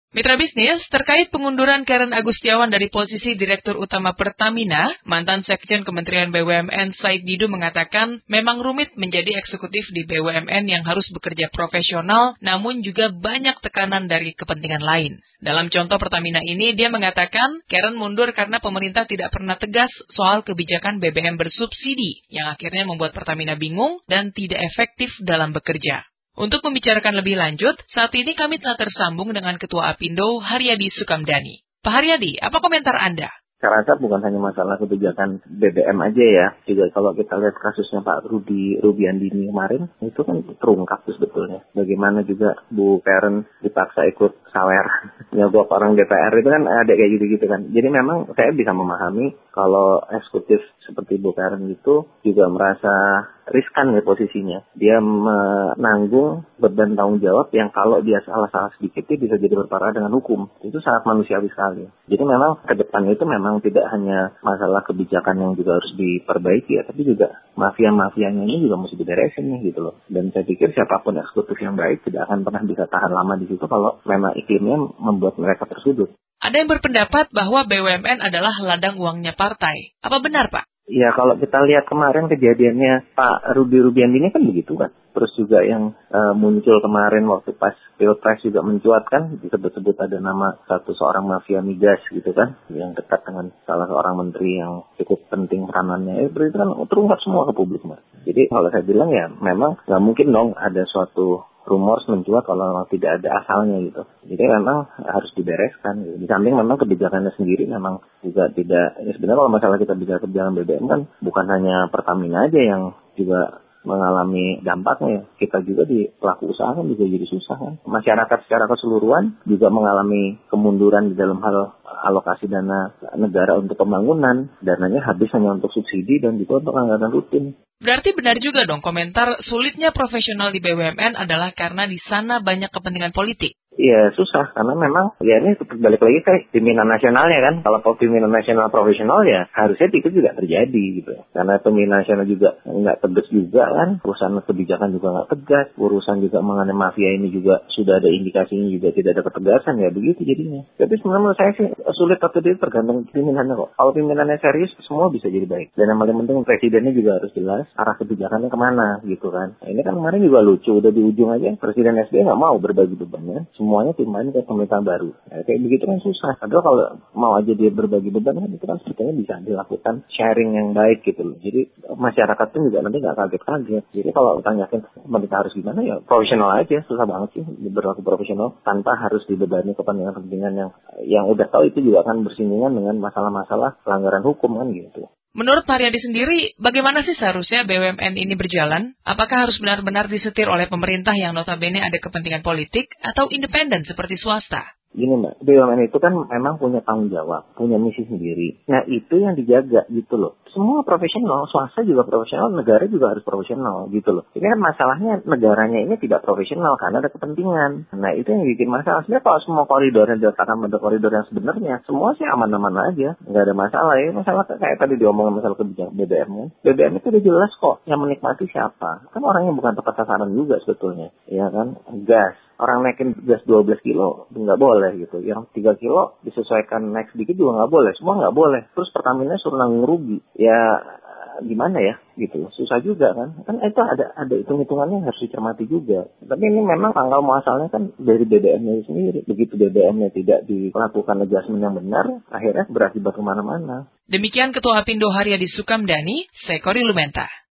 Mitra bisnis, terkait pengunduran Karen Agustiawan dari posisi Direktur Utama Pertamina, mantan Sekjen Kementerian BUMN Said Didu mengatakan memang rumit menjadi eksekutif di BUMN yang harus bekerja profesional, namun juga banyak tekanan dari kepentingan lain. Dalam contoh Pertamina ini, dia mengatakan Karen mundur karena pemerintah tidak pernah tegas soal kebijakan BBM bersubsidi, yang akhirnya membuat Pertamina bingung dan tidak efektif dalam bekerja. Untuk membicarakan lebih lanjut, saat ini kami telah tersambung dengan Ketua Apindo, Haryadi Sukamdhani. Pak Haryadi, apa komentar Anda? Saya rasa bukan hanya masalah kebijakan BBM aja ya. Juga kalau kita lihat kasusnya Pak Rubiandini kemarin, itu kan terungkap sebetulnya. Bagaimana juga Bu Karen dipaksa ikut sawer. Nyogok orang DPR itu kan ada kayak gitu-gitu kan. Jadi memang saya bisa memahami kalau eksekutif seperti Bu Karen itu juga merasa riskan ya posisinya. Dia menanggung beban tanggung jawab yang kalau dia salah-salah sedikit dia bisa jadi berparah dengan hukum. Itu sangat manusiawi sekali. Jadi memang ke depan itu memang tidak hanya masalah kebijakan yang juga harus diperbaiki ya, tapi juga mafia-mafianya ini juga mesti diberesin nih gitu loh. Dan saya pikir siapapun eksekutif yang baik tidak akan pernah bisa tahan lama di situ kalau memang iklimnya membuat mereka tersudut. Ada yang berpendapat bahwa BUMN adalah ladang uangnya partai. Apa benar, Pak? Ya kalau kita lihat kemarin kejadiannya Pak Rubiandini kan begitu kan. Terus juga yang muncul kemarin waktu pas Pilpres juga mencuat kan. Disebut-sebut ada nama seorang mafia migas gitu kan. Yang dekat dengan salah seorang menteri yang cukup penting peranannya. Itu kan terungkap semua ke publik. Jadi kalau saya bilang ya memang nggak mungkin dong ada suatu rumor mencuat kalau memang tidak ada asalnya gitu. Jadi memang harus dibereskan. Gitu. Di samping memang kebijakannya sendiri memang juga tidak. Ya sebenarnya kalau masalah kita bicara kebijakan BBM kan bukan hanya Pertamina aja yang juga mengalami dampaknya. Kita juga di pelaku usaha kan juga jadi susah kan. Masyarakat secara keseluruhan juga mengalami kemunduran di dalam hal alokasi dana negara untuk pembangunan. Dananya habis hanya untuk subsidi dan juga untuk anggaran rutin. Berarti benar juga dong komentar sulitnya profesional di BUMN adalah karena di sana banyak kepentingan politik. Iya susah karena memang ya ini balik lagi ke pimpinan nasionalnya kan. Kalau pimpinan nasional profesional ya harusnya itu juga terjadi gitu. Karena pimpinan nasional juga nggak tegas juga kan. Urusan kebijakan juga nggak tegas. Urusan juga mengenai mafia ini juga sudah ada indikasinya juga tidak ada ketegasan ya begitu jadinya. Tapi sebenarnya menurut saya sih sulit atau tidak tergantung pimpinannya kok. Kalau pimpinannya serius semua bisa jadi baik. Dan yang paling penting presidennya juga harus jelas arah kebijakannya kemana gitu kan. Nah, ini kan kemarin juga lucu udah di ujung aja Presiden SBY nggak mau berbagi bebannya. Semuanya timbangin ke pemerintahan baru. Ya, kayak begitu kan susah. Padahal kalau mau aja dia berbagi beban kan itu kan sebetulnya bisa dilakukan sharing yang baik gitu loh. Jadi masyarakat pun juga nanti nggak kaget-kaget. Jadi kalau tanyakan pemerintah harus gimana ya profesional aja. Susah banget sih berlaku profesional tanpa harus dibebani kepentingan-kepentingan yang udah tahu itu juga akan bersinggungan dengan masalah-masalah pelanggaran hukum kan gitu. Menurut Pak Haryadi sendiri, bagaimana sih seharusnya BUMN ini berjalan? Apakah harus benar-benar disetir oleh pemerintah yang notabene ada kepentingan politik atau independen seperti swasta? Gini Mbak, BUMN itu kan memang punya tanggung jawab, punya misi sendiri. Nah itu yang dijaga gitu loh. Semua profesional, swasta juga profesional, negara juga harus profesional gitu loh. Ini kan masalahnya negaranya ini tidak profesional karena ada kepentingan. Nah itu yang bikin masalah. Sebenarnya kalau semua koridornya diletakkan pada koridor yang sebenarnya, semua sih aman-aman aja. Nggak ada masalah ya. Masalah kayak tadi diomongin masalah kebijakan BBM. BBM itu udah jelas kok yang menikmati siapa. Kan orang yang bukan tepat sasaran juga sebetulnya. Ya kan, gas. Orang naikin gas 12 kilo nggak boleh gitu. Yang 3 kilo disesuaikan naik sedikit juga nggak boleh. Semua nggak boleh. Terus Pertamina suruh nanggung rugi. Ya gimana ya gitu. Susah juga kan. Kan itu ada hitung-hitungannya yang harus dicermati juga. Tapi ini memang tanggal muasalnya kan dari BBM-nya sendiri. Begitu BBM-nya tidak dilakukan adjustment yang benar, akhirnya berakibat kemana-mana. Demikian Ketua Apindo Haryadi Sukamdhani, saya Kori Lumenta.